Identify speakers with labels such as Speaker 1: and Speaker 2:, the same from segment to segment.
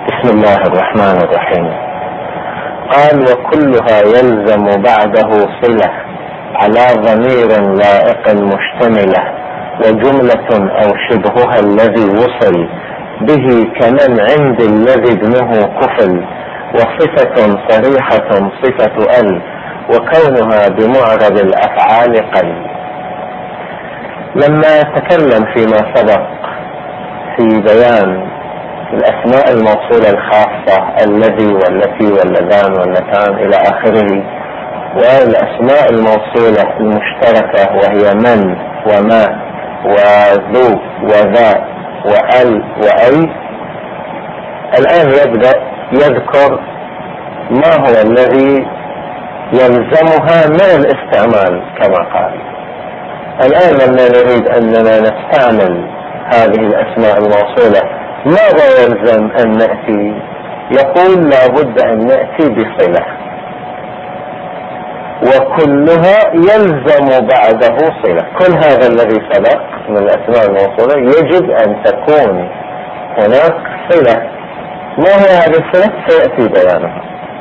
Speaker 1: بسم الله الرحمن الرحيم. قال: وكلها يلزم بعده صلة على ضمير لائق مشتملة، وجملة أو شبهها الذي وصل به كمن عند الذي ابنه كفل، وصفة صريحة صفة ال، وكونها بمعرب الأفعال قل. لما تكلم فيما سبق في بيان الأسماء الموصولة الخاصة الذي والتي واللذان واللتان إلى آخره، والأسماء الموصولة المشتركة وهي من وما وذو وذا وال وأي، الآن يبدأ يذكر ما هو الذي يلزمها من الاستعمال كما قال. الآن لما نريد أننا نستعمل هذه الأسماء الموصولة ماذا يلزم أن نأتي؟ يقول: لا بد أن نأتي بصلة، وكلها يلزم بعده صلة. كل هذا الذي سبق من الأسماء الموصولة يجب أن تكون هناك صلة. ما هي هذه الصلة؟ سيأتي بيانها.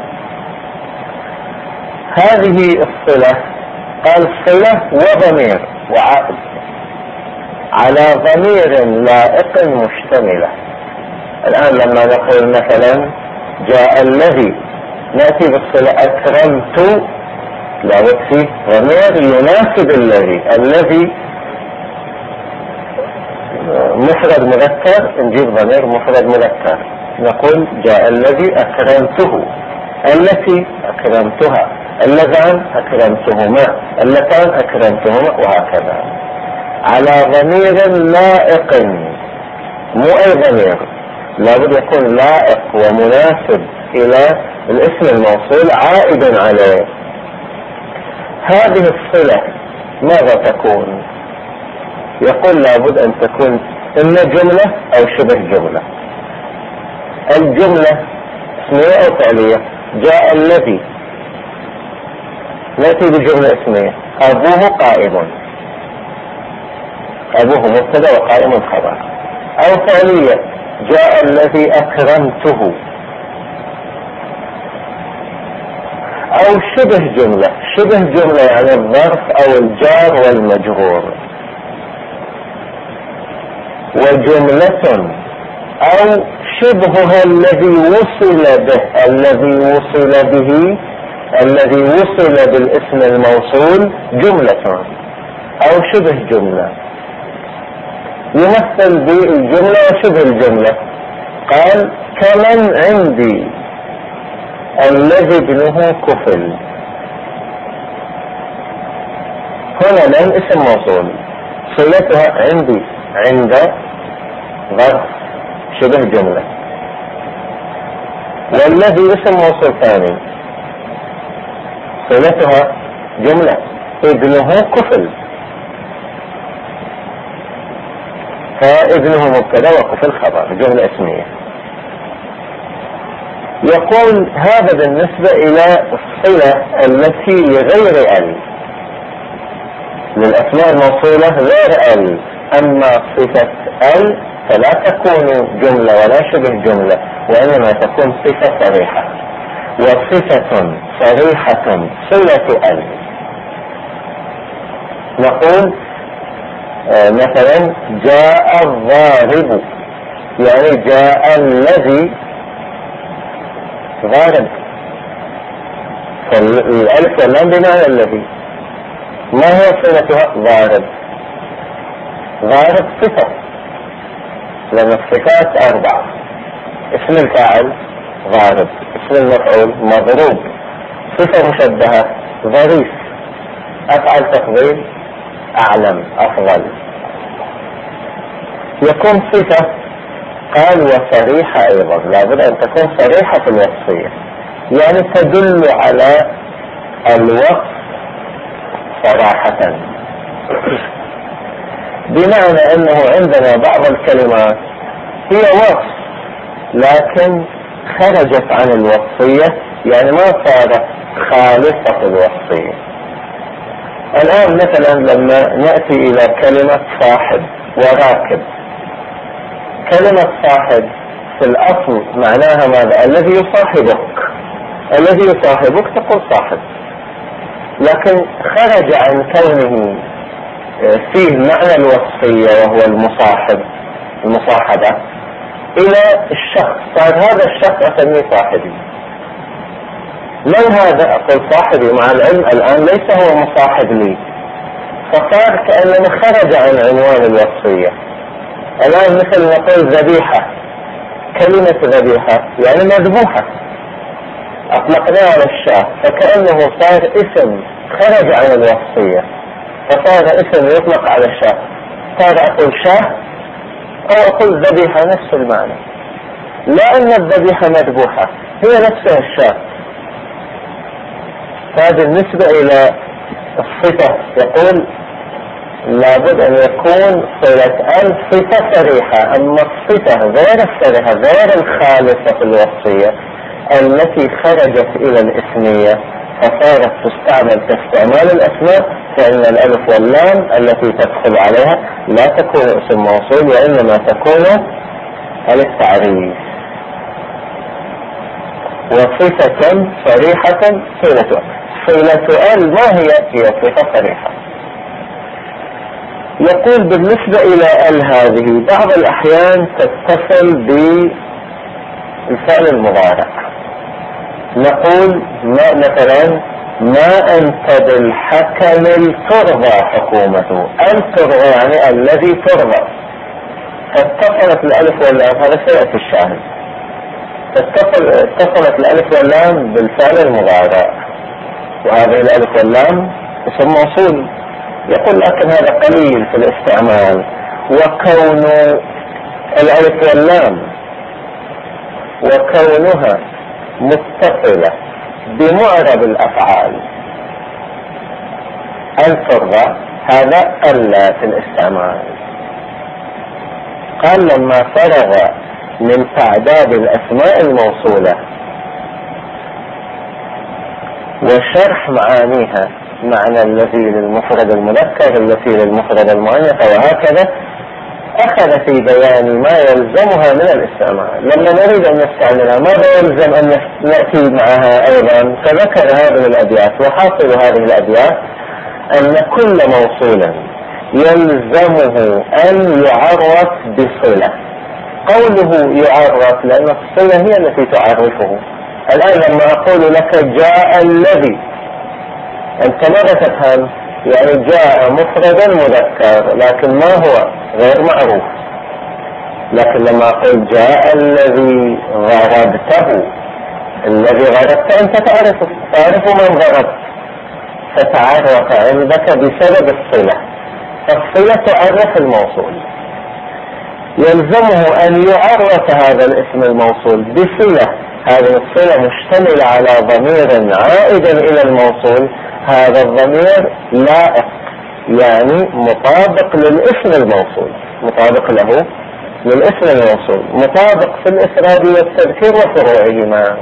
Speaker 1: هذه الصلة قال صلة وضمير وعائد على ضمير لائق مشتملة. الآن لما نقول مثلا جاء الذي، نأتي بالصلة أكرمت، لا فيه ضمير يناسب الذي مفرد مذكر، نجيب ضمير مفرد مذكر، نقول جاء الذي أكرمته، التي أكرمتها، اللذان أكرمتهما، اللتان أكرمتهما، وهكذا على ضمير لائق. مو أي ضمير، لابد يكون لائق ومناسب إلى الاسم الموصول عائد عليه. هذه الصلة ماذا تكون؟ يقول لابد أن تكون إما جملة أو شبه جملة. الجملة اسمية أو فعلية. جاء الذي، نأتي بجملة اسمية: أبوه قائم، أبوه مبتدأ وقائم خبر. أو فعلية: جاء الذي أكرمته. أو شبه جملة. شبه جملة يعني الظرف أو الجار والمجرور. وجملة أو شبهها الذي وصل به، الذي وصل بالاسم الموصول جملة أو شبه جملة. يمثل بالجملة وشبه الجملة. قال: كمن عندي الذي ابنه كفل. هنا من اسم موصول، صلتها عندي، عند ظرف شبه جملة. والذي اسم موصول ثاني، صلتها جملة، ابنه كفل، فابنه مبتدا وكفل خبر، جملة اسمية. يقول هذا بالنسبة إلى الصلة التي لغير ال، للأسماء الموصولة غير ال. أما صفة ال فلا تكون جملة ولا شبه جملة، وإنما تكون صفة صريحة. وصفة صريحة صلة ال. نقول مثلا جاء الضارب، يعني جاء الذي ضارب، فالألف واللام بمعنى الذي. ما هي صلتها؟ ضارب. ضارب صفة، لأن الصفات 4: اسم الفاعل ضارب، اسم المفعول مضروب، صفة مشبهة ظريف، أفعل تفضيل أعلم أفضل. يكون صفة. قال: وصريحة أيضا، لابد أن تكون صريحة في الوصفية، يعني تدل على الوصف صراحة، بمعنى أنه عندنا بعض الكلمات هي وصف لكن خرجت عن الوصفية، يعني ما صارت خالصة الوصفية. الآن مثلا لما نأتي إلى كلمة صاحب وراكب، كلمة صاحب في الأصل معناها ماذا؟ الذي يصاحبك، الذي يصاحبك تقول صاحب، لكن خرج عن كونه فيه معنى الوصفية وهو المصاحبة إلى الشخص، صار هذا الشخص أسميه صاحبي. من هذا؟ أقول صاحبي، مع العلم الآن ليس هو مصاحب لي، فصار كأنما خرج عن عنوان الوصفية. الآن مثل نقول ذبيحة، كلمة ذبيحة يعني مذبوحة، أطلقناها على الشاة، فكأنه صار اسم خرج عن الوصفية، فصار اسم يطلق على الشاة، صار أقول شاة أو أقول ذبيحة، نفس المعنى، لا أن الذبيحة مذبوحة هي نفسها الشاة. فهذا بالنسبة إلى الصفة يقول لابد أن يكون صلة صفة صريحة، أما الصفة غير الصريحة غير الخالصة في الوصفية التي خرجت إلى الاسمية فصارت تستعمل كاستعمال الأسماء، فإن الألف واللام التي تدخل عليها لا تكون اسم موصول وإنما تكون للتعريف. وصفة صريحة صلة ال ما هي صفة صريحة. يقول بالنسبة إلى ال هذه بعض الأحيان تتصل بالفعل المضارع، نقول ما مثلا ما أنت بالحكم الترضى حكومته، الترضى يعني الذي ترضى، فاتصلت الألف واللام، هذا سيأتي الشاهد، اتصلت الألف واللام بالفعل المضارع، وهذه الألف واللام اسم موصول. يقول لكن هذا قليل في الاستعمال، وكون الألف واللام وكونها متصلة بمعرب الأفعال الترضى هذا ألا في الاستعمال. قال لما فرغ من تعداد الأسماء الموصولة وشرح معانيها، معنى الذي للمفرد المذكر، التي للمفرد المؤنث، وهكذا أخذ في بيان ما يلزمها من الاستعمال. لما نريد أن نستعملها ماذا يلزم أن نأتي معها أيضا؟ فذكر هذه الأبيات، وحاصل هذه الأبيات أن كل موصول يلزمه أن يعرف بصلة. قوله يعرف لأن الصلة هي التي تعرفه. الآن لما أقول لك جاء الذي، أنت ماذا تفهم؟ يعني جاء مفردا مذكر لكن ما هو غير معروف. لكن لما أقول جاء الذي ضربته، الذي ضربته أنت تعرف من ضربت، فتعرف عندك بسبب الصلة، فالصلة تعرف الموصول. يلزمه أن يعرف هذا الاسم الموصول بصلة، هذه الصلة مشتملة على ضمير عائد إلى الموصول، هذا الضمير لائق يعني مطابق للاسم الموصول، مطابق له للاسم الموصول، مطابق في الإفراد والتذكير وفروعهما.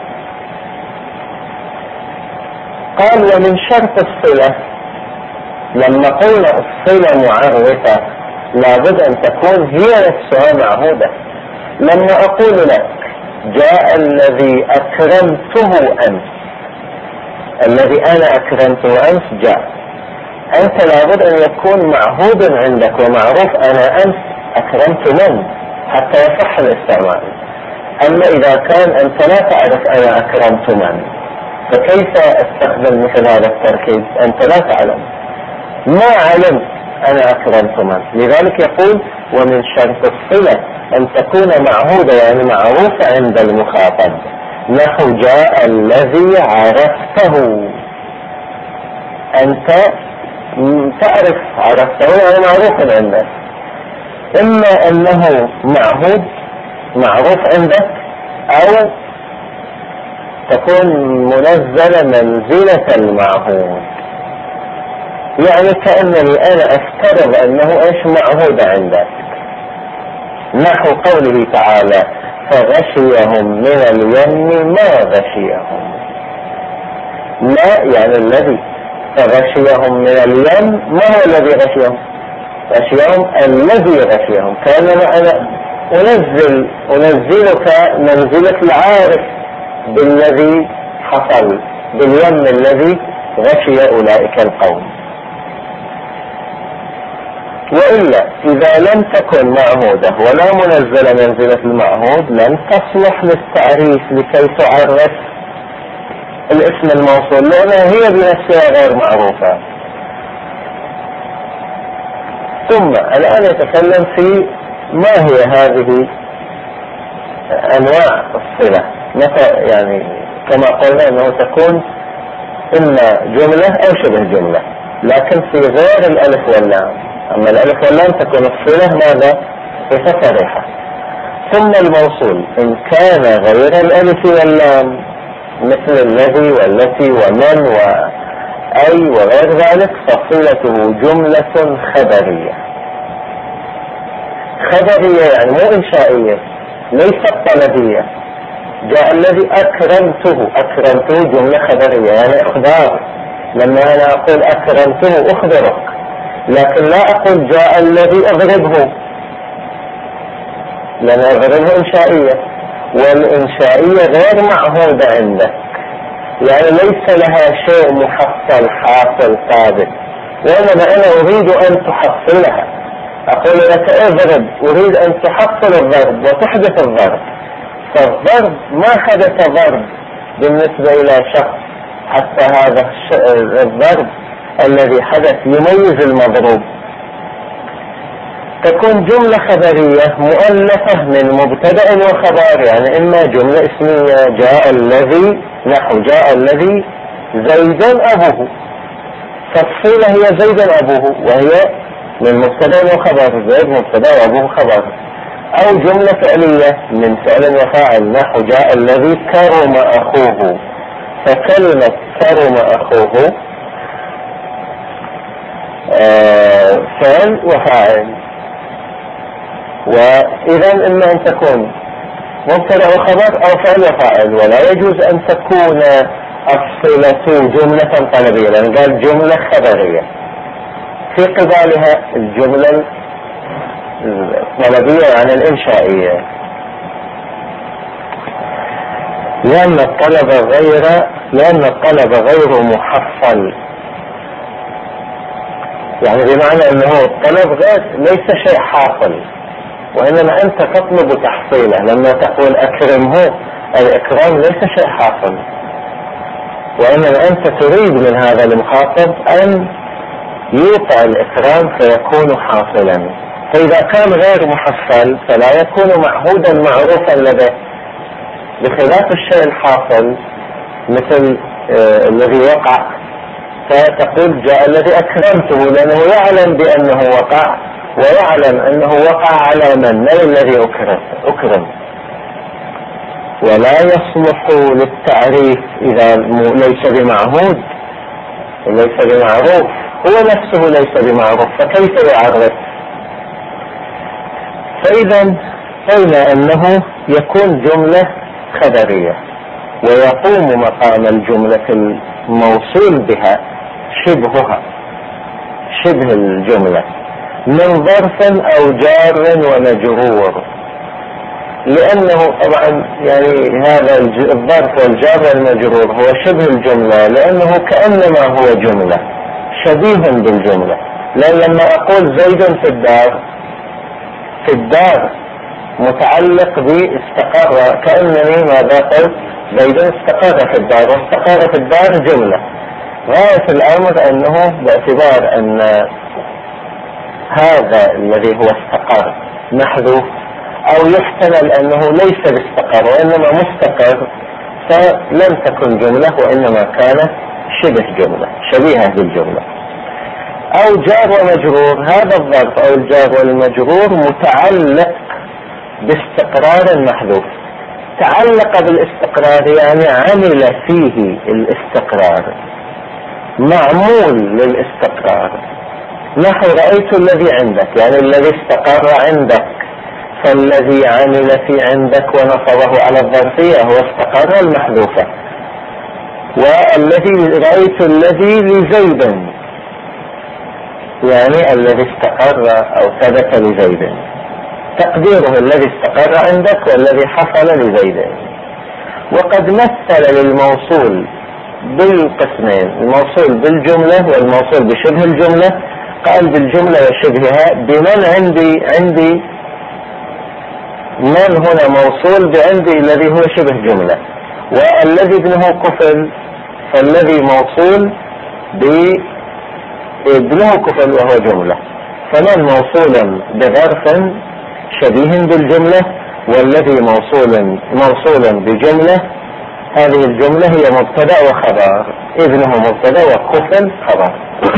Speaker 1: قال ومن شرط الصلة، لما قلنا الصلة معرفة لابد أن تكون هي نفسها معهودة. لما أقول لك جاء الذي أكرمته أمس، الذي أنا أكرمته أمس جاء، أنت لابد أن يكون معهود عندك ومعروف أنا أمس أكرمت من حتى يصح الاستعمال. أما إذا كان أنت لا تعرف أنا أكرمت من، فكيف أستخدم مثل هذا التركيب؟ أنت لا تعلم، ما علمت أنا أكرمت من. لذلك يقول ومن شرط الصلة أن تكون معهودة يعني معروفة عند المخاطب، نحو جاء الذي عرفته، أنت تعرف عرفته يعني معروف عندك، إما أنه معروف عندك أو تكون منزلة منزلة المعهود. يعني كأنني أنا أفترض أنه إيش معهود عندك، نحو قوله تعالى فغشيهم من اليم ما غشيهم، ما يعني الذي، فغشيهم من اليم ما هو الذي غشيهم؟ غشيهم الذي غشيهم، كأنما أنا أنزلك منزلة العارف بالذي حصل، باليم الذي غشي أولئك القوم. وإلا إذا لم تكن معهودة ولا منزل منزلة المعهود لن تصلح للتعريف لكي تعرف الاسم الموصول، لأنها هي بنفسها غير معروفة. ثم الآن يتكلم في ما هي هذه أنواع الصلة، متى يعني كما قلنا أنه تكون إما جملة أو شبه جملة، لكن في غير الألف واللام. أما الألف واللام تكون الصلة ماذا؟ صفة صريحة. ثم الموصول إن كان غير الألف واللام مثل الذي والتي ومن وأي وغير ذلك فصلته جملة خبرية. خبرية يعني مو إنشائية، ليست طلبية. جاء الذي أكرمته جملة خبرية يعني إخبار. لما أنا أقول أكرمته أخبرك، لكن لا أقول جاء الذي أضربه، لأن أضربه إنشائية، والإنشائية غير معهودة عندك، يعني ليس لها شيء محصل حاصل ثابت، وإنما أنا أريد أن تحصلها. أقول لك اضرب، أريد أن تحصل الضرب وتحدث الضرب، فالضرب ما حدث ضرب بالنسبة إلى شخص، حتى هذا الضرب الذي حدث يميز المضروب. تكون جملة خبرية مؤلفة من مبتدأ وخبر، يعني إما جملة اسمية جاء الذي، نحو جاء الذي زيد أبوه، فالصلة هي زيد أبوه وهي من مبتدأ وخبر، زيد مبتدأ وأبوه خبر. أو جملة فعلية من فعل وفاعل، نحو جاء الذي كرم أخوه، فكلمة كرم أخوه فعل وفاعل. وإذا إما أن تكون مبتدأ وخبر أو فعل وفاعل، ولا يجوز أن تكون الصلة جملة طلبية، لأن قال جملة خبرية. في قبالها الجملة الطلبية يعني الإنشائية، لأن الطلب غير محصل، يعني بمعنى أنه الطلب ليس شيء حاصل، وإنما أنت تطلب تحصيله. لما تقول أكرمه، الإكرام ليس شيء حاصل، وإنما أنت تريد من هذا المخاطب أن يوقع الإكرام فيكون حاصلا. فإذا كان غير محصل فلا يكون معهودا معروفا لديه، بخلاف الشيء الحاصل مثل الذي وقع، فتقول جاء الذي أكرمته، لأنه يعلم بأنه وقع، ويعلم أنه وقع على من الذي أكرم. ولا يصلح للتعريف إذا ليس بمعهود وليس بمعروف، هو نفسه ليس بمعروف، فكيف يعرف؟ فإذا قلنا أنه يكون جملة خبرية، ويقوم مقام الجملة الموصول بها شبه الجملة من ظرف أو جار ومجرور، لأنه طبعا يعني هذا الظرف والجار والمجرور هو شبه الجملة، لأنه كأنما هو جملة شبيه بالجملة. لأن لما أقول زيد في الدار متعلق باستقر، كأنني ماذا قلت؟ زيد استقر في الدار، واستقر في الدار جملة. غاية الأمر أنه باعتبار أن هذا الذي هو استقر محذوف، أو يحتمل أنه ليس باستقر وإنما مستقر، فلم تكن جملة وإنما كانت شبه جملة شبيهة بالجملة. أو جار ومجرور، هذا الظرف أو الجار والمجرور متعلق باستقرار محذوف. تعلق بالاستقرار يعني عمل فيه الاستقرار، معمول للاستقرار. نحو رأيت الذي عندك، يعني الذي استقر عندك، فالذي عمل في عندك ونصبه على الظرفية هو استقر المحذوفة. والذي رأيت الذي لزيد، يعني الذي استقر أو ثبت لزيد. تقديره الذي استقر عندك والذي حصل لزيد. وقد مثل للموصول بالقسمين، الموصول بالجملة والموصول بشبه الجملة، قال بالجملة وشبهها بمن عندي من هنا موصول بعندي الذي هو شبه جملة، والذي ابنه كفل فالذي موصول بابنه كفل وهو جملة، فمن موصولا بظرف شبيه بالجملة والذي موصولا بجملة، هذه الجملة هي مبتدأ وخبر، ابنه مبتدأ وكفل خبر.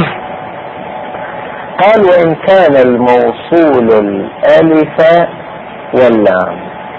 Speaker 1: قال وإن كان الموصول الألف واللام،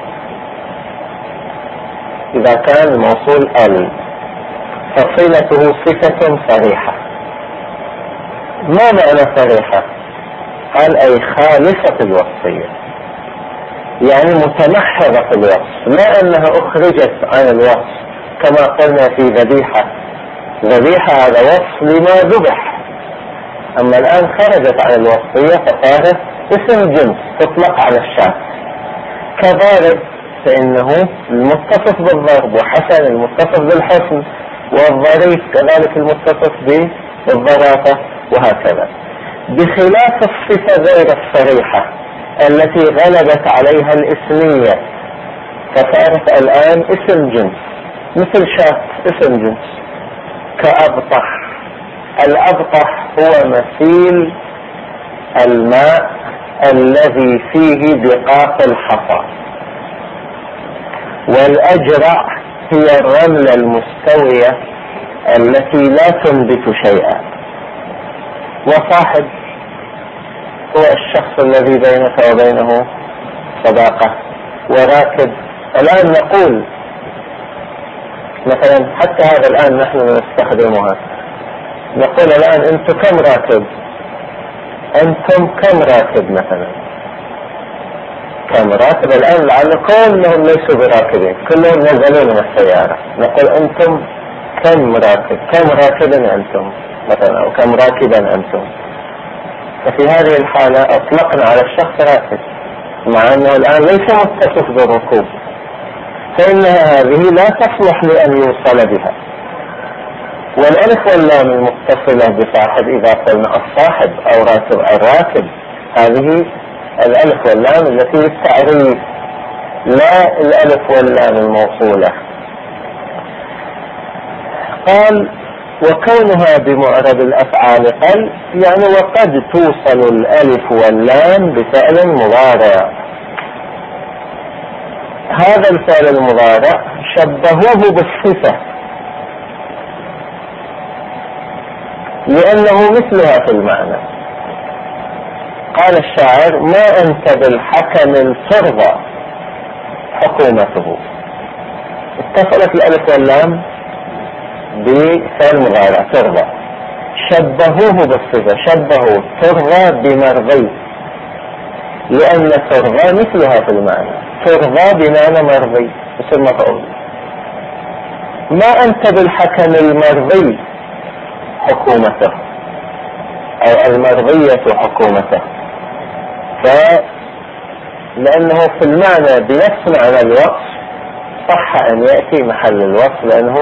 Speaker 1: إذا كان الموصول ال فصلته صفة صريحة. ما معنى صريحة؟ قال أي خالصة الوصفية، يعني متمحضة في الوصف، لا أنها أخرجت عن الوصف كما قلنا في ذبيحة هذا وصف لما ذبح، أما الآن خرجت عن الوصفية فصارت اسم جنس تطلق على الشاة. كضارب فإنه المتصف بالضرب، وحسن المتصف بالحسن، والظريف كذلك المتصف بالظرافة، وهكذا. بخلاف الصفة غير الصريحة التي غلبت عليها الاسمية فصارت الآن اسم جنس، مثل شاة اسم جنس. كأبطح، الأبطح هو مثيل الماء الذي فيه بقاق الحصى، والأجرع هي الرملة المستوية التي لا تنبت شيئا. وصاحب هو الشخص الذي بينك وبينه صداقة. وراكب، الآن نقول مثلا، حتى هذا الآن نحن نستخدمها، نقول الآن أنتم كم راكب؟ أنتم كم راكب مثلا؟ كم راكب؟ الآن لعل كلهم ليسوا براكبين، كلهم نزلوا من السيارة. نقول أنتم كم راكب؟ كم راكبا أنتم مثلا، أو كم راكبا أنتم؟ ففي هذه الحالة أطلقنا على الشخص راكب مع أنه الآن ليس متصف بالركوب، فإنها هذه لا تصلح لأن يوصل بها. والألف واللام المتصلة بصاحب إذا قلنا الصاحب أو راكب الراكب، هذه الألف واللام التي للتعريف، لا الألف واللام الموصولة. قال وكونها بمعرب الأفعال قل، يعني وقد توصل الألف واللام بفعل مضارع. هذا الفعل المضارع شبهوه بالصفة لأنه مثلها في المعنى. قال الشاعر ما أنت بالحكم الترضى حكومته، اتصلت الألف واللام بفعل مضارع ترضى، شبهوه بالصفة، شبهوا ترضى بمرضي لأن ترضى مثلها في المعنى، ترضى بمعنى مرضي اسم مفعول. ما أنت بالحكم المرضي حكومته أو المرضية حكومته، لأنه في المعنى بنفس معنى الوصف صح أن يأتي محل الوصف لأنه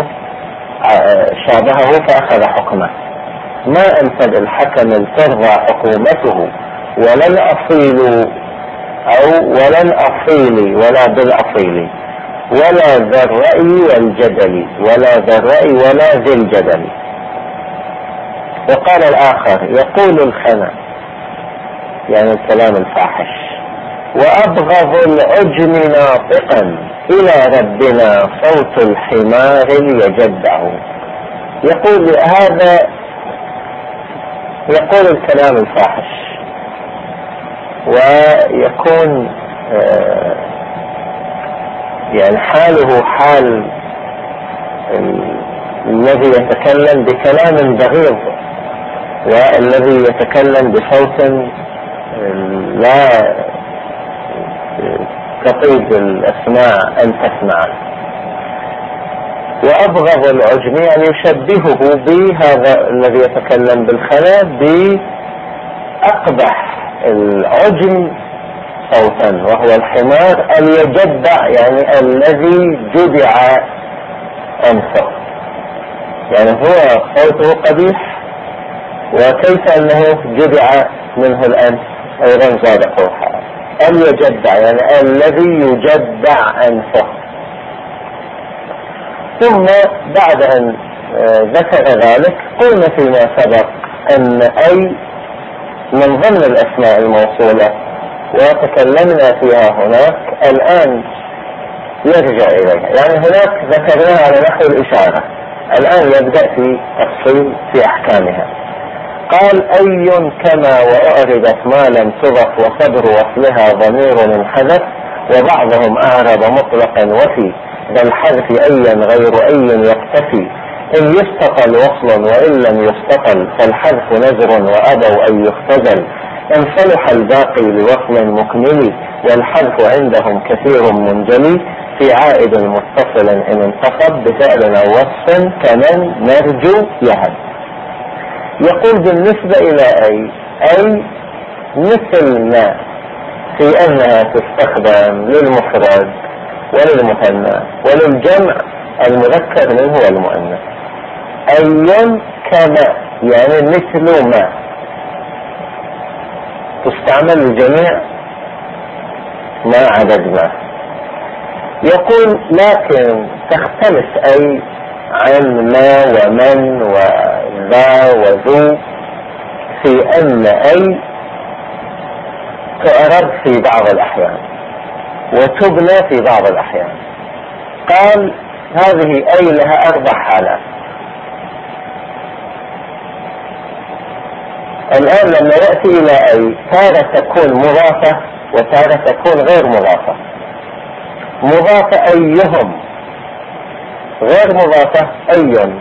Speaker 1: شابهه فأخذ حكمه. ما أنت بالحكم ترضى حكومته ولن أصيل أو ولن أصيلي ولا بالأصيل ولا ذا الرأي والجدل ولا ذا الرأي ولا ذي الجدل. وقال الآخر يقول الخنا يعني الكلام الفاحش وأبغض العجم ناطقا إلى ربنا صوت الحمار يجدع. يقول هذا يقول الكلام الفاحش ويكون يعني حاله حال الذي يتكلم بكلام بغيض والذي يتكلم بصوت لا تطيب الأسماع أن تسمع. وأبغض العجم يعني يشبهه بهذا الذي يتكلم بالخلا بأقبح العجم صوتا، وهو الحمار اليجدع، يعني الذي جدع أنفه، يعني هو صوته قبيح، وكيف أنه جدع منه الأنف أيضا زاد قبحا. اليجدع يعني الذي يجدع أنفه. ثم بعد أن ذكر ذلك قلنا فيما سبق أن أي من ضمن الأسماء الموصولة وتكلمنا فيها هناك، الآن يرجع إليها، يعني هناك ذكرناها على نحو الإشارة، الآن يبدأ في تفصيل في أحكامها. قال أي كما وأعربت ما لم تضف وصدر وصلها ضمير انحذف، وبعضهم أعرب مطلقا وفي ذا الحذف أيا غير أي يكتفي، إن يستقل وصل وإن لم يستقل فالحذف نزر وأبوا أن يختزل، إن صلح الباقي لوصل مكمل والحذف عندهم كثير منجلي، في عائد متصل إن انتصب بفعل أو وصف كمن نرجو يهب. يقول بالنسبة إلى أي مثل ما في أنها تستخدم للمفرد وللمثنى وللجمع المذكر منه والمؤنث. أي كما يعني مثل ما تستعمل للجميع ما عدد ما. يقول لكن تختلف أي عن ما ومن وذا وذو في أن أي تعرب في بعض الأحيان وتبنى في بعض الأحيان. قال هذه أي لها 4 حالات. الآن لما يأتي إلى أي تارة تكون مضافة وتارة تكون غير مضافة. مضافة أيهم، غير مضافة أي.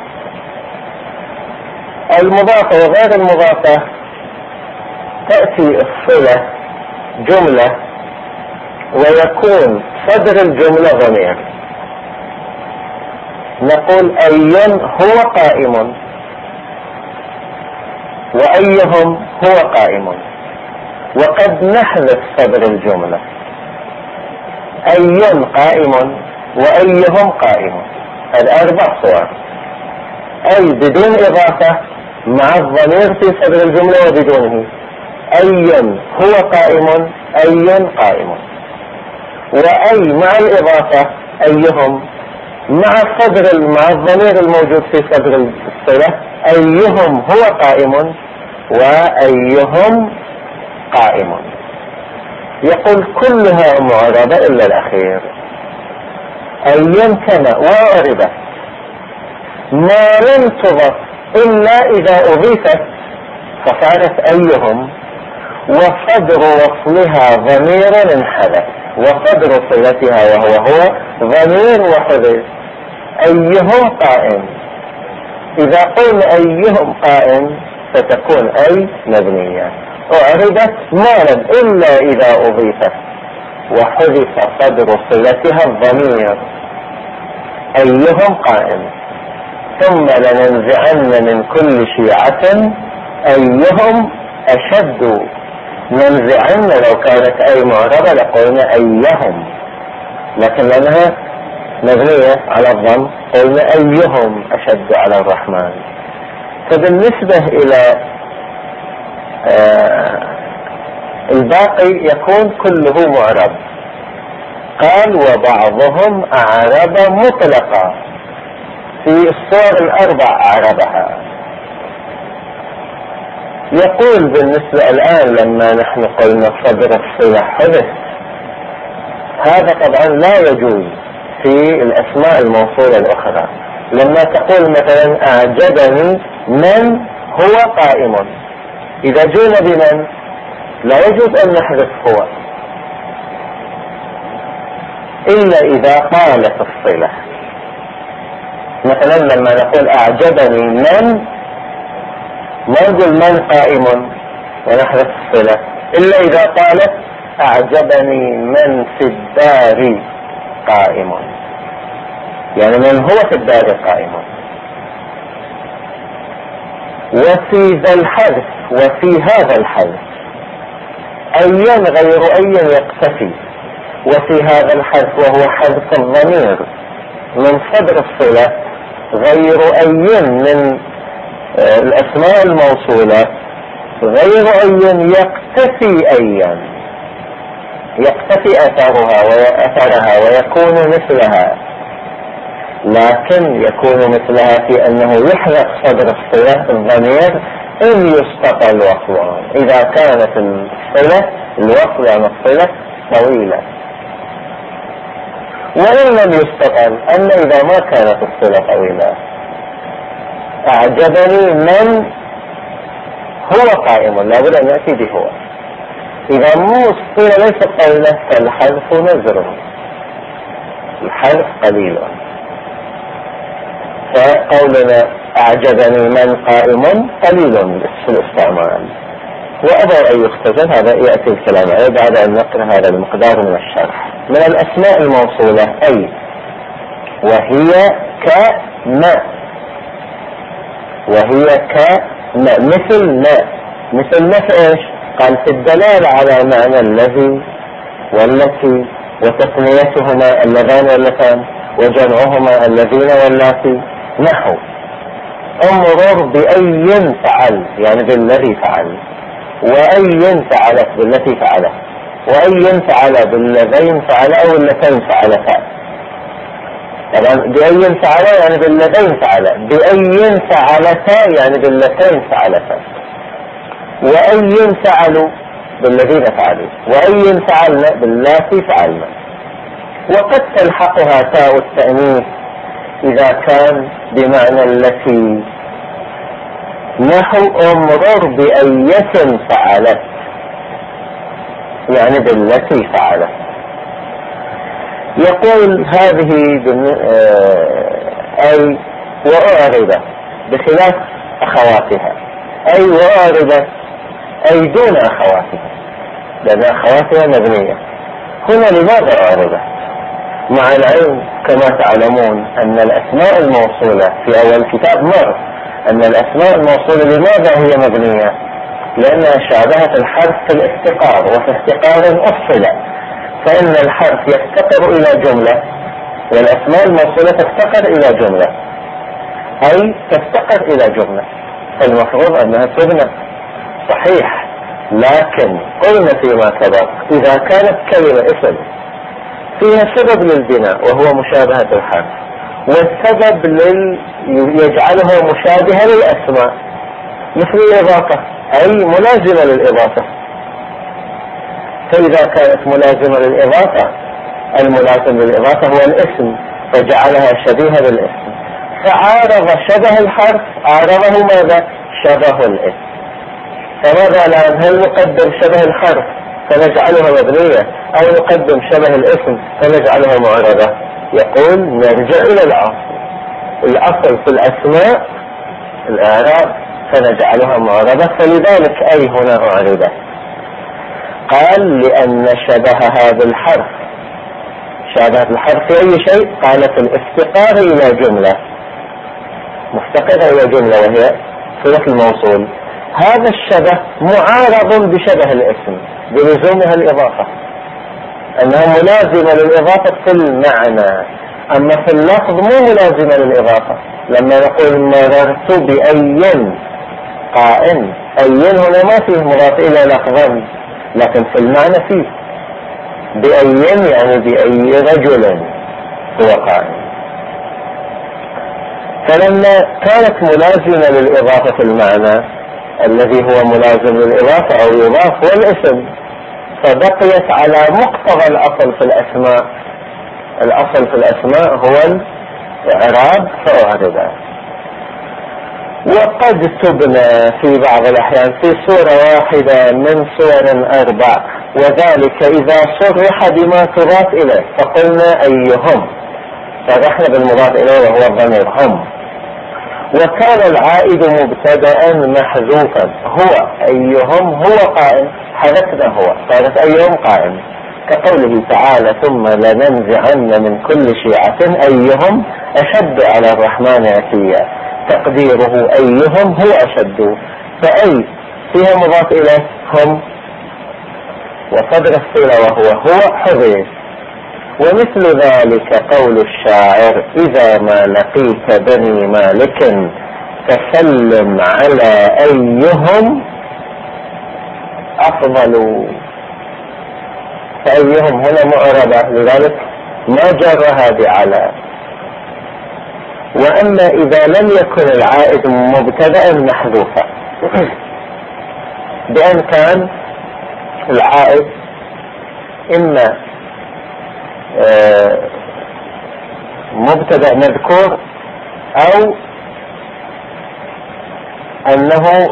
Speaker 1: المضافة وغير المضافة تأتي الصلة جملة ويكون صدر الجملة ضمير. نقول أي هو قائم وأيهم هو قائم، وقد نحذف صدر الجملة أي قائم وأيهم قائم. هذه 4 صور. أي بدون إضافة مع الضمير في صدر الجملة وبدونه. أي هو قائم أي قائم. وأي مع الإضافة أيهم مع الصدر مع الضمير الموجود في صدر الصلة أيهم هو قائم وأيهم قائم. يقول كلها معربة إلا الأخير. أي كما وأعربت ما لم تضف إلا إذا أضيفت فصارت أيهم، وصدر وصلها ضمير انحذف، وصدر صلتها وهو ضمير وحذف. أيهم قائم. إذا قلنا أيهم قائم فتكون أي مبنية. أعربت ما لم إلا إذا أضيفت وحذف صدر صلتها الضمير. أيهم قائم. ثم لننزعن من كل شيعة أيهم أشد. ننزعن لو كانت أي معربة لقلنا أيهم، لكن لأنها مبنية على الضم قلنا أيهم أشد على الرحمن. فبالنسبة إلى الباقي يكون كله معرب. قال وبعضهم أعرب مطلقا، في الصور 4 أعربها. يقول بالنسبة الآن لما نحن قلنا صدر الصلة حدث، هذا طبعا لا يجوز في الأسماء الموصولة الأخرى. لما تقول مثلا أعجبني من هو قائم، إذا جينا بمن لا يجوز أن نحذف هو إلا إذا قالت الصلة. مثلا لما نقول أعجبني من، ما نقول من قائم ونحذف الصلة إلا إذا قالت أعجبني من في الدار قائم، يعني من هو في الدار قائم. وفي ذا الحذف وفي هذا الحذف أي غير أي يقتفي. وفي هذا الحذف وهو حذف الضمير من صدر الصلة غير أي من الأسماء الموصولة غير أي يقتفي أثرها ويكون مثلها، لكن يكون مثلها في أنه يحذف صدر الصلة الضمير إن يستقل وصلها إذا كانت الصلة الوصل عن الصلة طويلة، وإن لم يستقل أن إذا ما كانت الصلة طويلة. أعجبني من هو قائم، لابد أن يأتي به هو. إذا مو الصلة ليست طويلة فالحذف نزر، الحذف قليل. فقولنا أعجبني من قائم قليل في الاستعمال، وأبى أن يختزل. هذا يأتي الكلام عليه بعد أن نقرأ هذا المقدار من الشرح. من الأسماء الموصولة أي وهي كما، مثل ما في إيش؟ قال في الدلالة على معنى الذي والتي، وتثنيتهما اللذان واللتان، وجمعهما الذين واللاتي. نحو امرر بأي فعل يعني بالذي فعل، وأي فعلت بالتي فعلت، وأي فعل بالذين فعل أو اللتين فعلتا. طبعا بأي فعل يعني بالذين فعل، بأي فعلتا يعني باللتين فعلتا، وأي فعلوا بالذين فعلوا، وأي فعلنا باللاتي فعلنا. وقد تلحقها تاء التأنيث إذا كان بمعنى التي، نحو امرر بأية فعلت يعني بالتي فعلت. يقول هذه أي وأعرض بخلاف أخواتها، أي وأعرض أي دون أخواتها، لأن أخواتها مبنية. هنا لماذا أعرضت؟ مع العلم كما تعلمون أن الأسماء الموصولة في أول الكتاب مر أن الأسماء الموصولة لماذا هي مبنية؟ لأنها شابهت الحرف في الافتقار، وفي افتقار أصل، فإن الحرف يفتقر إلى جملة والأسماء الموصولة تفتقر إلى جملة، أي تفتقر إلى جملة، فالمفروض أنها تبنى. صحيح، لكن قلنا فيما سبق إذا كانت كلمة اسم فيها سبب للبناء وهو مشابهة الحرف، والسبب يجعله مشابهة للأسماء مثل الإضافة أي ملازمة للإضافة. فإذا كانت ملازمة للإضافة، الملازم للإضافة هو الاسم فجعلها شبيهة بالاسم، فعارض شبه الحرف عارضه ماذا؟ شبه الاسم. فماذا الآن؟ هل نقدم شبه الحرف فنجعلها مبنية أو نقدم شبه الاسم فنجعلها معرضة؟ يقول نرجع إلى الأصل في الأسماء الإعراب فنجعلها معرضة، فلذلك أي هنا أعرضت. قال لأن شبهها بالحرف، شبهت الحرف في أي شيء؟ قال في الافتقار إلى جملة، مفتقرة إلى جملة وهي صلة الموصول. هذا الشبه معارض بشبه الاسم بلزومها الإضافة، أنها ملازمة للإضافة في المعنى، أما في اللفظ مو ملازمة للإضافة. لما نقول مررت بأي قائم، أي هنا ما فيه مضاف إلى لفظا، لكن في المعنى فيه. بأي يعني بأي رجل هو قائم. فلما كانت ملازمة للإضافة في المعنى الذي هو ملازم للإضافة أو يضاف والاسم، فبقيت على مقتضى الأصل في الأسماء. الأصل في الأسماء هو الإعراب فأعرضها. وقد تبنى في بعض الأحيان في صورة واحدة من صور 4، وذلك إذا صرح بما تضاف إليه. فقلنا أيهم، صرحنا بالمضاف إليه وهو الضمير هم، وكان العائد مبتدأ محذوفا، هو أيهم هو قائم، حذفنا هو صارت أيهم قائم، كقوله تعالى ثم لننزعن من كل شيعة أيهم أشد على الرحمن عتيا، تقديره أيهم هو أشد، فأي فيها مضاف إليه هم، وصدر الصلة وهو حذف. ومثل ذلك قول الشاعر: إذا ما لقيت بني مالك فسلم على أيهم أفضل. فأيهم هنا معربة، لذلك ما جرها بعلى. وأما إذا لم يكن العائد مبتدأ محذوفا، بأن كان العائد إما مبتدأ مذكور أو أنه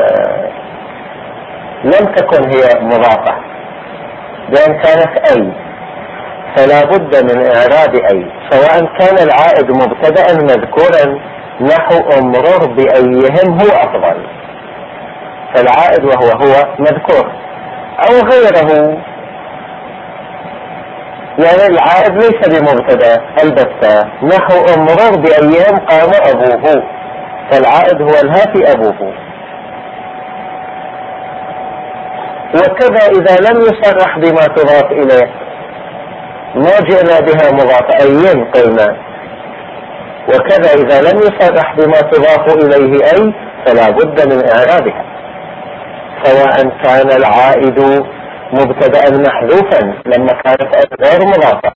Speaker 1: لم تكن هي مضافة، بأن كانت أي، فلا بد من إعراب أي، سواء كان العائد مبتدأ مذكورا نحو امرر بأيهم هو أفضل، فالعائد وهو مذكور، أو غيره، يعني العائد ليس بمبتدأ البتة، نحو امرر بأيهم قام أبوه، فالعائد هو الهاتي أبوه. وكذا إذا لم يصرح بما تضاف إليه، ما جئنا بها مضافة أي قلنا، وكذا إذا لم يصرح بما تضاف إليه أي فلا بد من إعرابها، سواء كان العائد مبتدأ محذوفا لما كانت غير مضافة،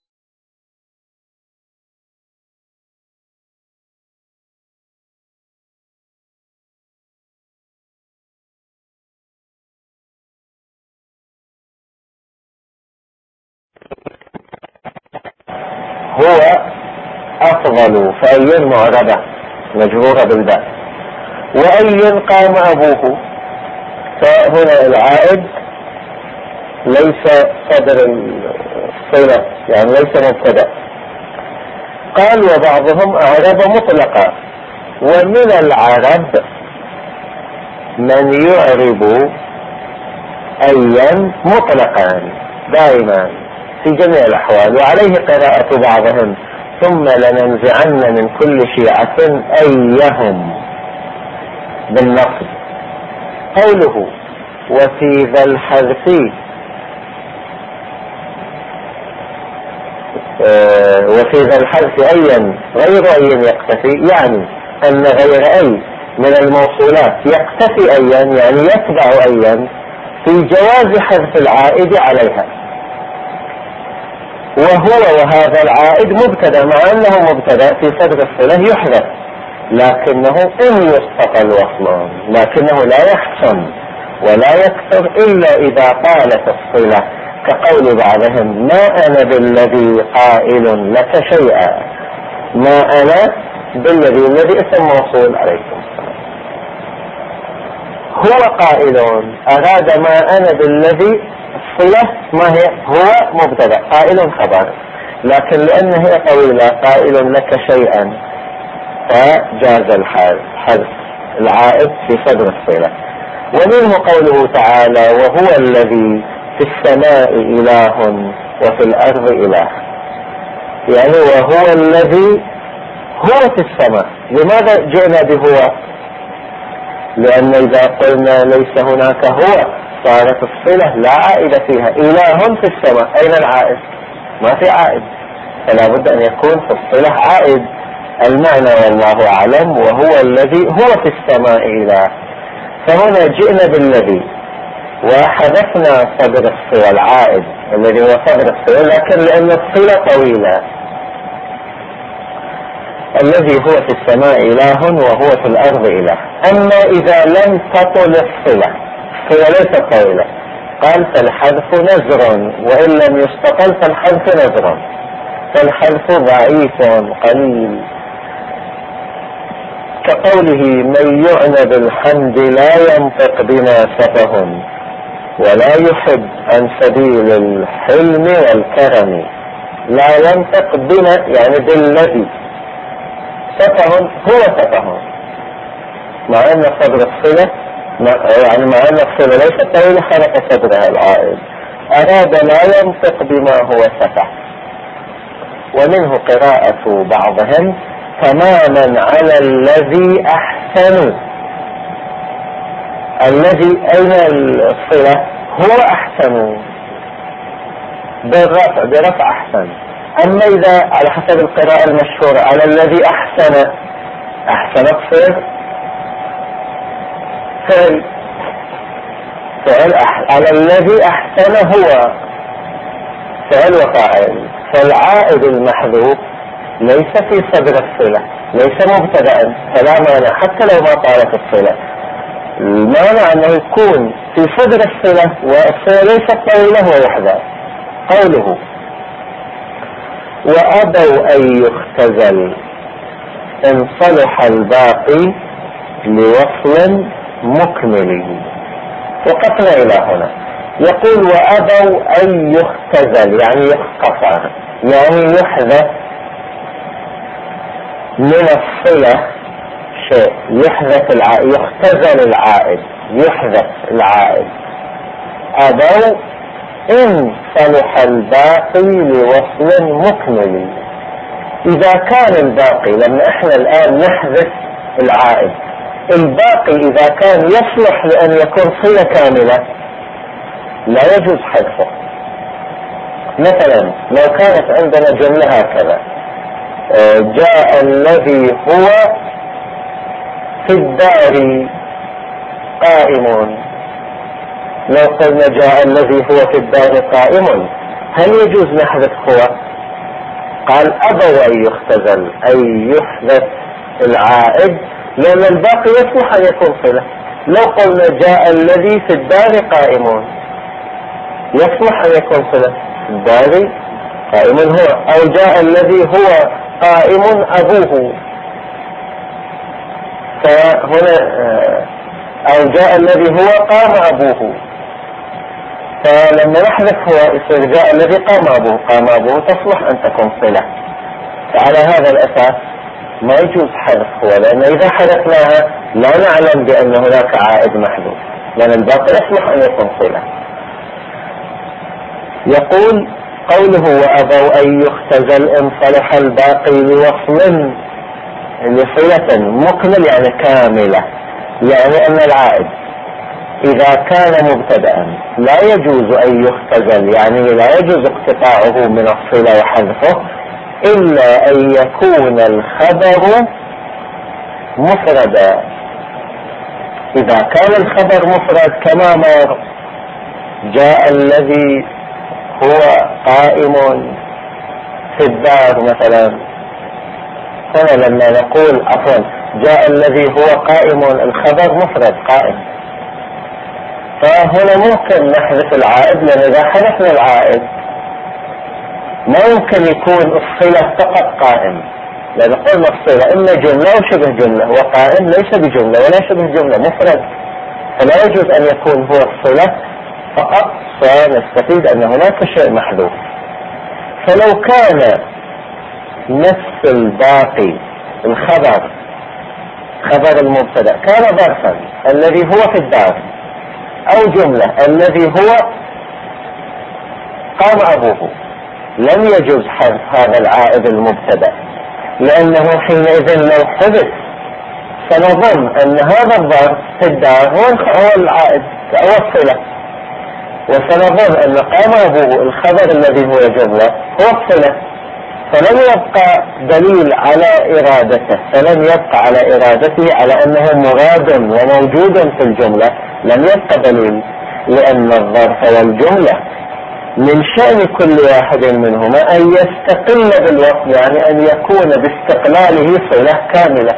Speaker 1: هو أفضل، فأي معربة مجرورة بالباء، وأي قام أبوه، فهنا العائد ليس صدر الصلة، يعني ليس مبتدأ. قال: وبعضهم أعرب مطلقا. ومن العرب من يعرب أيا مطلقا دائما في جميع الأحوال، وعليه قراءة بعضهم: ثم لننزعن من كل شيعة أيهم بالنصب. قوله: وفي ذا الحذف أيا غير أي يقتفي، يعني أن غير أي من الموصولات يقتفي أيا، يعني يتبع أيا في جواز حذف العائد عليها، وهذا العائد مبتدأ، مع أنه مبتدأ في صدر الصلة يحذف، لكنه إن يستقل وصلا، لكنه لا يحسن ولا يكثر إلا إذا طالت الصلة، كقول بعضهم: ما أنا بالذي قائل لك شيئا. ما أنا بالذي، الذي اسم موصول عليكم السلام، هو قائل، أراد ما أنا بالذي الصلة ما هي، هو مبتدأ، قائل خبر، لكن لأن هي طويلة قائل لك شيئا فجاز حذف العائد في صدر الصلة. ومنه قوله تعالى: وهو الذي في السماء إله وفي الأرض إله، يعني وهو الذي هو في السماء. لماذا جئنا بهو؟ لأن إذا قلنا ليس هناك هو صارت الصلة لا عائد فيها، إله في السماء، أين العائد؟ ما في عائد، فلا بد أن يكون في الصلة عائد. المعنى والله أعلم: وهو الذي هو في السماء إله. فهنا جئنا بالذي وحذفنا صدر الصلة العائد الذي هو صدر الصلة، لكن لأن الصلة طويلة، الذي هو في السماء إله وهو في الأرض إله. أما إذا لم تطل الصلة ليست طويلة، قال: فالحذف نزر، وإن لم يستقل فالحذف نزر، فالحذف ضعيف قليل، كقوله: من يعنى بالحمد لا ينطق بما سفه ولا يحب عن سبيل الحلم والكرم. لا ينطق بما يعني بالذي، سفه هو سفه، مع أن صدر الصلة يعني مع أن الصلة ليست طويلة خلق صدرها العائد، أراد لا ينطق بما هو سفه. ومنه قراءة بعضهم: تماما على الذي أحسن. الذي أين الصلة؟ هو أحسن، برفع أحسن. أما إذا على حسب القراءة المشهورة على الذي أحسن تصير فعل على الذي أحسن هو فعل وفاعل، فالعائد المحذوف ليس في صدر الصلة، ليس مبتدأ، فلا مانع حتى لو ما طالت الصلة. المانع أنه يكون في صدر الصلة والصلة ليست طويلة ويحذف. قوله وأبوا أن يختزل إن صلح الباقي لوصل مكمل. وقفنا إلى هنا. يقول وأبوا أن يختزل يعني يختصر، يعني يحذف من الصلة شيء، يختزل العائد، يحذف العائد. أبوا إن صلح الباقي لوصل مكمل. إذا كان الباقي، لما إحنا الآن نحذف العائد، الباقي إذا كان يصلح لأن يكون صلة كاملة لا يجوز حذفه. مثلا لو كانت عندنا جملة هكذا: جاء الذي هو في الدار قائم. لو قلنا جاء الذي هو في الدار قائم، هل يجوز نحذف هو؟ قال أبوا أن يختزل، أي يحذف العائد، لأن الباقي يصلح أن يكون صلة. لو قلنا جاء الذي في الدار قائم، يصلح أن يكون صلة، الدار قائم هو. أو جاء الذي هو قائم أبوه، فهنا أو جاء الذي هو قام أبوه، فلما نحذف هو يصير جاء الذي قام أبوه تصلح أن تكون صلة. فعلى هذا الأساس ما يجوز حذف هو، لأن إذا حذفناها لا نعلم بأن هناك عائد محذوف، لأن الباقي يصلح أن يكون صلة. يقول قوله وأبوا أن يختزل إن صلح الباقي لوصل لصلة مكمل يعني كاملة، يعني أن العائد إذا كان مبتدأ لا يجوز أن يختزل، يعني لا يجوز اقتطاعه من الصلة وحذفه إلا أن يكون الخبر مفردا. إذا كان الخبر مفرد كما مر جاء الذي هو قائم في الدار مثلا، هنا لما نقول عفوا جاء الذي هو قائم الخبر مفرد قائم، فهنا ممكن نحذف العائد، لأن إذا حذفنا العائد ما يمكن يكون الصلة فقط قائم، لأن قلنا الصلة إما جملة وشبه جملة، وقائم ليس بجملة ولا شبه جملة، مفرد، فلا يجوز أن يكون هو الصلة فقط، فنستفيد أن هناك شيء محذوف. فلو كان نفس الباقي الخبر خبر المبتدأ كان ظرفا الذي هو في الدار، أو جملة الذي هو قام أبوه، لم يجوز حذف هذا العائد المبتدأ، لأنه حينئذ لو حدث سنظن أن هذا الظرف في الدار هو العائد أو الصلة، وسنظن أن قام أبوه الخبر الذي هو جملة هو الصلة، فلم يبقى دليل على إرادته، فلم يبقى على إرادته على أنه مراد وموجود في الجملة، لم يبقى دليل، لأن الظرف والجملة من شأن كل واحد منهما أن يستقل بالوصف، يعني أن يكون باستقلاله صلة كاملة.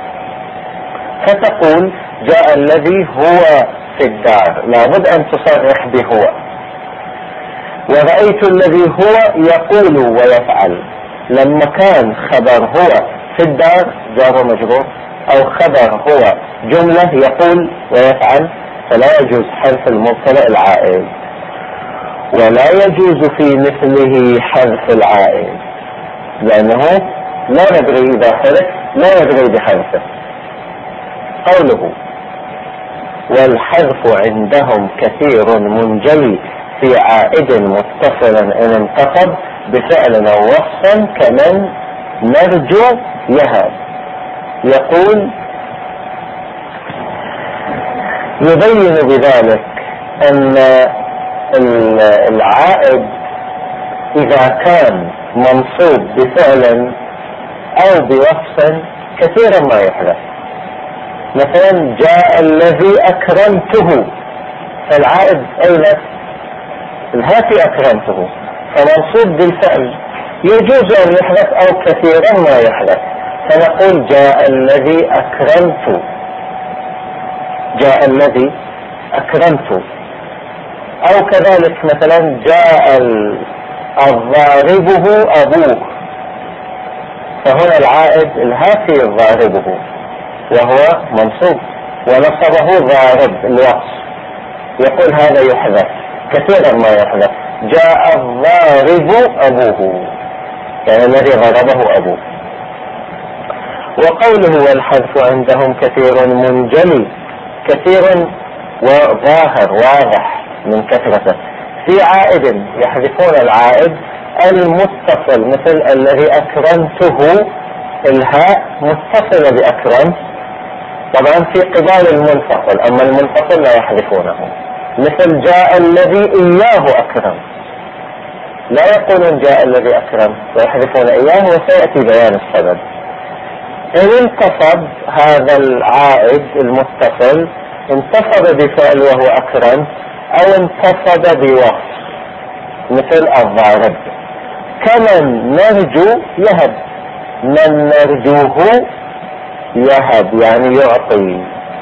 Speaker 1: فتقول جاء الذي هو في الدار، لابد أن تصرح بهو. ورأيت الذي هو يقول ويفعل، لما كان خبر هو في الدار جار مجرور، أو خبر هو جملة يقول ويفعل، فلا يجوز حذف المبتدأ العائد، ولا يجوز في مثله حذف العائد، لأنه لا ندري إذا حذف لا ندري بحذفه. قوله والحذف عندهم كثير منجلي في عائد متصلا إن انتصب بفعل أو وصفا كمن نرجو يهب. يقول يبين بذلك أن العائد إذا كان منصوب بفعل أو بوصف كثيرا ما يحدث. مثلا جاء الذي أكرمته، فالعائد أين؟ الهاتي أكرمته، فمنصوب بالفعل، يجوز أن يحدث أو كثيرا ما يحدث، فنقول جاء الذي أكرمت، جاء الذي أكرمت. أو كذلك مثلا جاء الضاربه أبوه، فهنا العائد الهاتي ضاربه وهو منصوب ونصبه ضارب الوصف، يقول هذا يحدث كثيرا ما يحدث. جاء الضارب أبوه، يعني الذي ضربه أبوه. وقوله والحذف عندهم كثير منجلي، كثير وظاهر واضح من كثرته. في عائد يحذفون العائد المتصل، مثل الذي أكرمته، الهاء متصلة بأكرم، طبعا في قبال المنفصل، أما المنفصل لا يحذفونه. مثل جاء الذي إياه أكرم، لا يقولون جاء الذي أكرم ويحذفون إياه، وسيأتي بيان السبب. إن انتصب هذا العائد المتصل، انتصب بفعل وهو أكرم، أو انتصب بوصف مثل الضارب. كمن نرجو يهب، من نرجوه يهب يعني يعطي،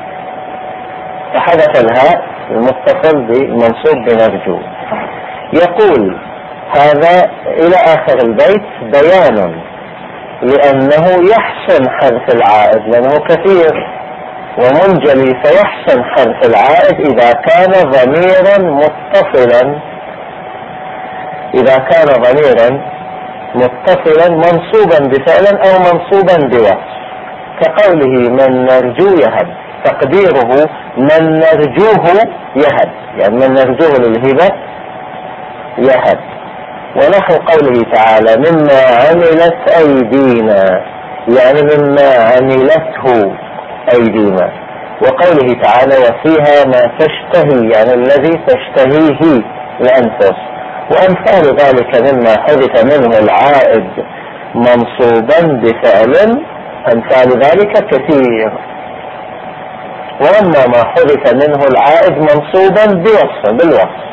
Speaker 1: فحدث الهاء المتصل بمنصوب بنرجو. يقول هذا إلى آخر البيت بيان لأنه يحسن حذف العائد، لأنه كثير ومنجلي، فيحسن حذف العائد إذا كان ضميرا متصلا، إذا كان ضميرا متصلا منصوبا بفعل أو منصوبا بوصف، كقوله من نرجو يهب، تقديره من نرجوه يهب، يعني من نرجوه للهبة يهب. ونحو قوله تعالى مما عملت أيدينا، يعني مما عملته أيدينا. وقوله تعالى وفيها ما تشتهي، يعني الذي تشتهيه الأنفس. وأمثال ذلك مما حدث منه العائد منصوبا بفعل، أمثال ذلك كثير. وأما ما حدث منه العائد منصوبا بوصف بالوصف،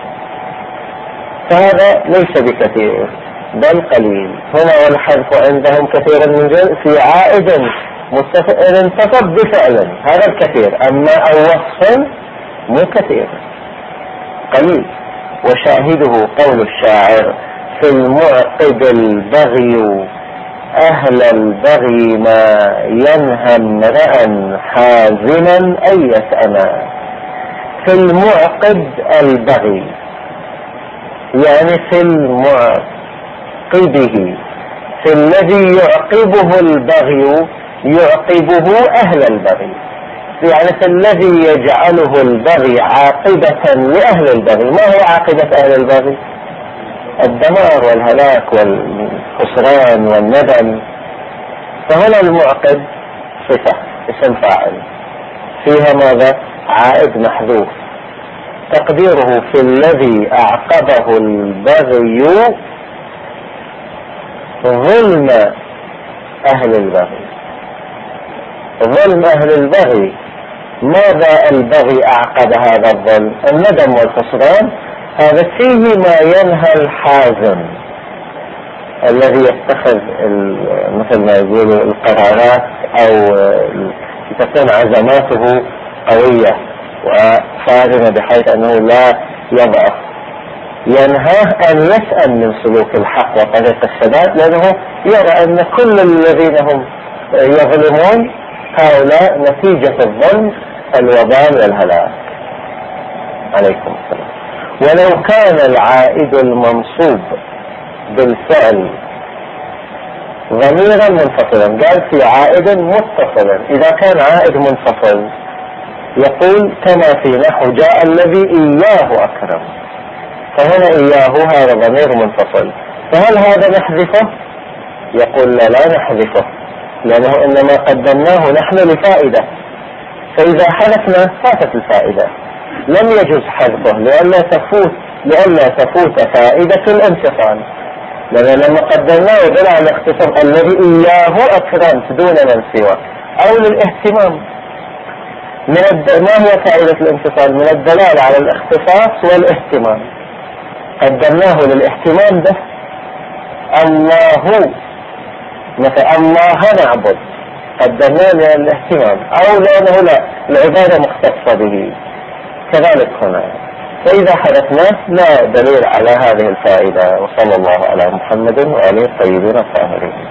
Speaker 1: فهذا ليس بكثير بل قليل. هنا والحذف عندهم كثير من جل في عائد انتصب بفعل، هذا الكثير. أما الوصف مو كثير، قليل. وشاهده قول الشاعر في المعقد البغي، أهل البغي ما ينهى امرأ حازما أية أنا. في المعقد البغي يعني في المعقبه، في الذي يعقبه البغي، يعقبه أهل البغي، يعني في الذي يجعله البغي عاقبة لأهل البغي. ما هي عاقبة أهل البغي؟ الدمار والهلاك والخسران والندم. فهنا المعقد صفة اسم فاعل فيها ماذا؟ عائد محذوف، تقديره في الذي أعقبه البغي ظلم أهل البغي. ظلم أهل البغي، ماذا البغي أعقب هذا الظلم؟ الندم والخسران. هذا فيه ما ينهى الحازم الذي يتخذ مثل ما يقولوا القرارات، أو تكون عزماته قوية وصارمة بحيث أنه لا يضعف. ينهاه أن يسأل من سلوك الحق وطريق السداد، لأنه يرى أن كل الذين هم يظلمون هؤلاء نتيجة الظلم الوبال والهلاك. عليكم السلام. ولو كان العائد المنصوب بالفعل ضميرا منفصلا، قال في عائد متصلا. إذا كان عائد منفصل يقول كما في نحو جاء الذي إياه أكرم، فهنا إياه هذا ضمير منفصل، فهل هذا نحذفه؟ يقول لا نحذفه، لأنه إنما قدمناه نحن لفائدة، فإذا حذفنا فاتت الفائدة، لم يجوز حذفه لئلا تفوت فائدة الانفصال. لأن لما قدمناه يدل على الاختصاص الذي إياه أكرمت دون من سواه، أو للاهتمام. ما هي فائدة الانفصال؟ من الدلالة على الاختصاص والاهتمام. قدمناه للاهتمام به، الله مثل الله نعبد، قدمناه للاهتمام، أو لأنه لا العبادة مختصة به، كذلك هنا. فإذا حدثنا لا دليل على هذه الفائدة. وصلى الله على محمد وآله الطيبين الطاهرين.